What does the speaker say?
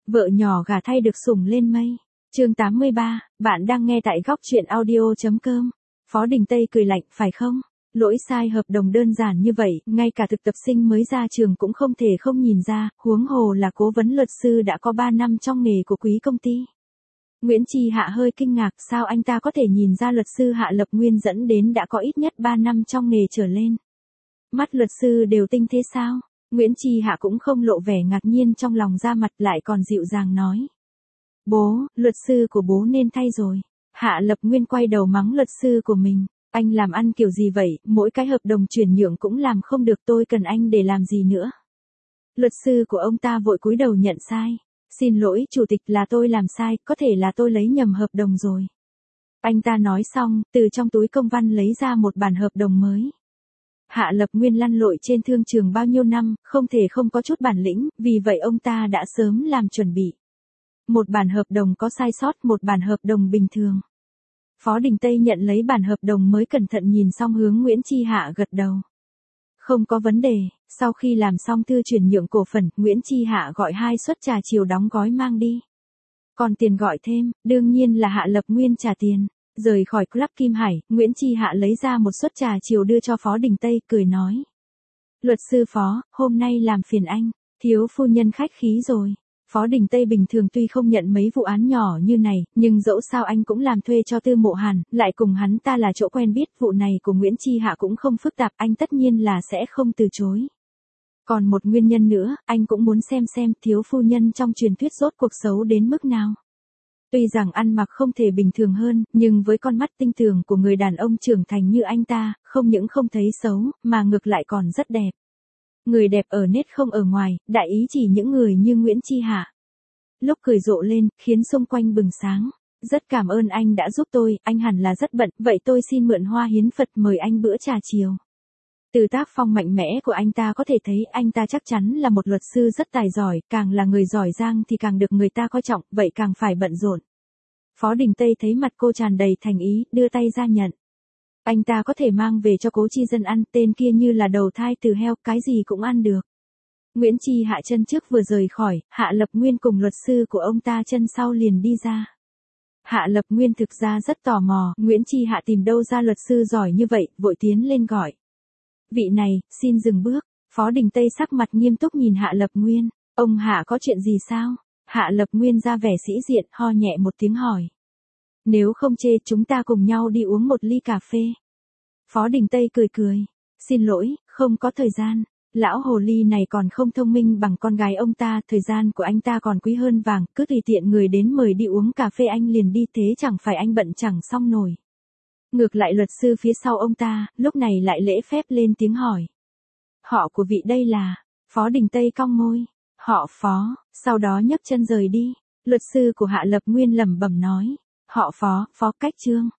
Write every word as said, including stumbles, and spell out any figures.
Vợ nhỏ gả thay được sủng lên mây. Chương tám mươi ba, bạn đang nghe tại góc truyện audio.com. Phó Đình Tây cười lạnh, phải không? Lỗi sai hợp đồng đơn giản như vậy, ngay cả thực tập sinh mới ra trường cũng không thể không nhìn ra, huống hồ là cố vấn luật sư đã có ba năm trong nghề của quý công ty. Nguyễn Chi Hạ hơi kinh ngạc, sao anh ta có thể nhìn ra luật sư Hạ Lập Nguyên dẫn đến đã có ít nhất ba năm trong nghề trở lên. Mắt luật sư đều tinh thế sao? Nguyễn Chi Hạ cũng không lộ vẻ ngạc nhiên trong lòng, ra mặt lại còn dịu dàng nói. Bố, luật sư của bố nên thay rồi. Hạ Lập Nguyên quay đầu mắng luật sư của mình. Anh làm ăn kiểu gì vậy, mỗi cái hợp đồng chuyển nhượng cũng làm không được, tôi cần anh để làm gì nữa. Luật sư của ông ta vội cúi đầu nhận sai. Xin lỗi chủ tịch, là tôi làm sai, có thể là tôi lấy nhầm hợp đồng rồi. Anh ta nói xong, từ trong túi công văn lấy ra một bản hợp đồng mới. Hạ Lập Nguyên lăn lội trên thương trường bao nhiêu năm, không thể không có chút bản lĩnh, vì vậy ông ta đã sớm làm chuẩn bị. Một bản hợp đồng có sai sót, một bản hợp đồng bình thường. Phó Đình Tây nhận lấy bản hợp đồng mới, cẩn thận nhìn xong hướng Nguyễn Chi Hạ gật đầu. Không có vấn đề. Sau khi làm xong thư chuyển nhượng cổ phần, Nguyễn Chi Hạ gọi hai suất trà chiều đóng gói mang đi. Còn tiền gọi thêm, đương nhiên là Hạ Lập Nguyên trả tiền. Rời khỏi Club Kim Hải, Nguyễn Chi Hạ lấy ra một suất trà chiều đưa cho Phó Đình Tây, cười nói. Luật sư Phó, hôm nay làm phiền anh, thiếu phu nhân khách khí rồi. Phó Đình Tây bình thường tuy không nhận mấy vụ án nhỏ như này, nhưng dẫu sao anh cũng làm thuê cho Tư Mộ Hàn, lại cùng hắn ta là chỗ quen biết, vụ này của Nguyễn Chi Hạ cũng không phức tạp, anh tất nhiên là sẽ không từ chối. Còn một nguyên nhân nữa, anh cũng muốn xem xem thiếu phu nhân trong truyền thuyết rốt cuộc xấu đến mức nào. Tuy rằng ăn mặc không thể bình thường hơn, nhưng với con mắt tinh tường của người đàn ông trưởng thành như anh ta, không những không thấy xấu, mà ngược lại còn rất đẹp. Người đẹp ở nết không ở ngoài, đại ý chỉ những người như Nguyễn Chi Hạ. Lúc cười rộ lên, khiến xung quanh bừng sáng. Rất cảm ơn anh đã giúp tôi, anh hẳn là rất bận, vậy tôi xin mượn hoa hiến Phật mời anh bữa trà chiều. Từ tác phong mạnh mẽ của anh ta có thể thấy anh ta chắc chắn là một luật sư rất tài giỏi, càng là người giỏi giang thì càng được người ta coi trọng, vậy càng phải bận rộn. Phó Đình Tây thấy mặt cô tràn đầy thành ý, đưa tay ra nhận. Anh ta có thể mang về cho Cố Chi Dân ăn, tên kia như là đầu thai từ heo, cái gì cũng ăn được. Nguyễn Chi Hạ chân trước vừa rời khỏi, Hạ Lập Nguyên cùng luật sư của ông ta chân sau liền đi ra. Hạ Lập Nguyên thực ra rất tò mò, Nguyễn Chi Hạ tìm đâu ra luật sư giỏi như vậy, vội tiến lên gọi. Vị này, xin dừng bước. Phó Đình Tây sắc mặt nghiêm túc nhìn Hạ Lập Nguyên. Ông Hạ có chuyện gì sao? Hạ Lập Nguyên ra vẻ sĩ diện, ho nhẹ một tiếng hỏi. Nếu không chê, chúng ta cùng nhau đi uống một ly cà phê. Phó Đình Tây cười cười. Xin lỗi, không có thời gian. Lão hồ ly này còn không thông minh bằng con gái ông ta, thời gian của anh ta còn quý hơn vàng, cứ tùy tiện người đến mời đi uống cà phê anh liền đi, thế chẳng phải anh bận chẳng xong nổi. Ngược lại luật sư phía sau ông ta, lúc này lại lễ phép lên tiếng hỏi. Họ của vị đây là? Phó Đình Tây cong môi. Họ Phó, sau đó nhấc chân rời đi. Luật sư của Hạ Lập Nguyên lẩm bẩm nói. Họ Phó, Phó Cách Trương.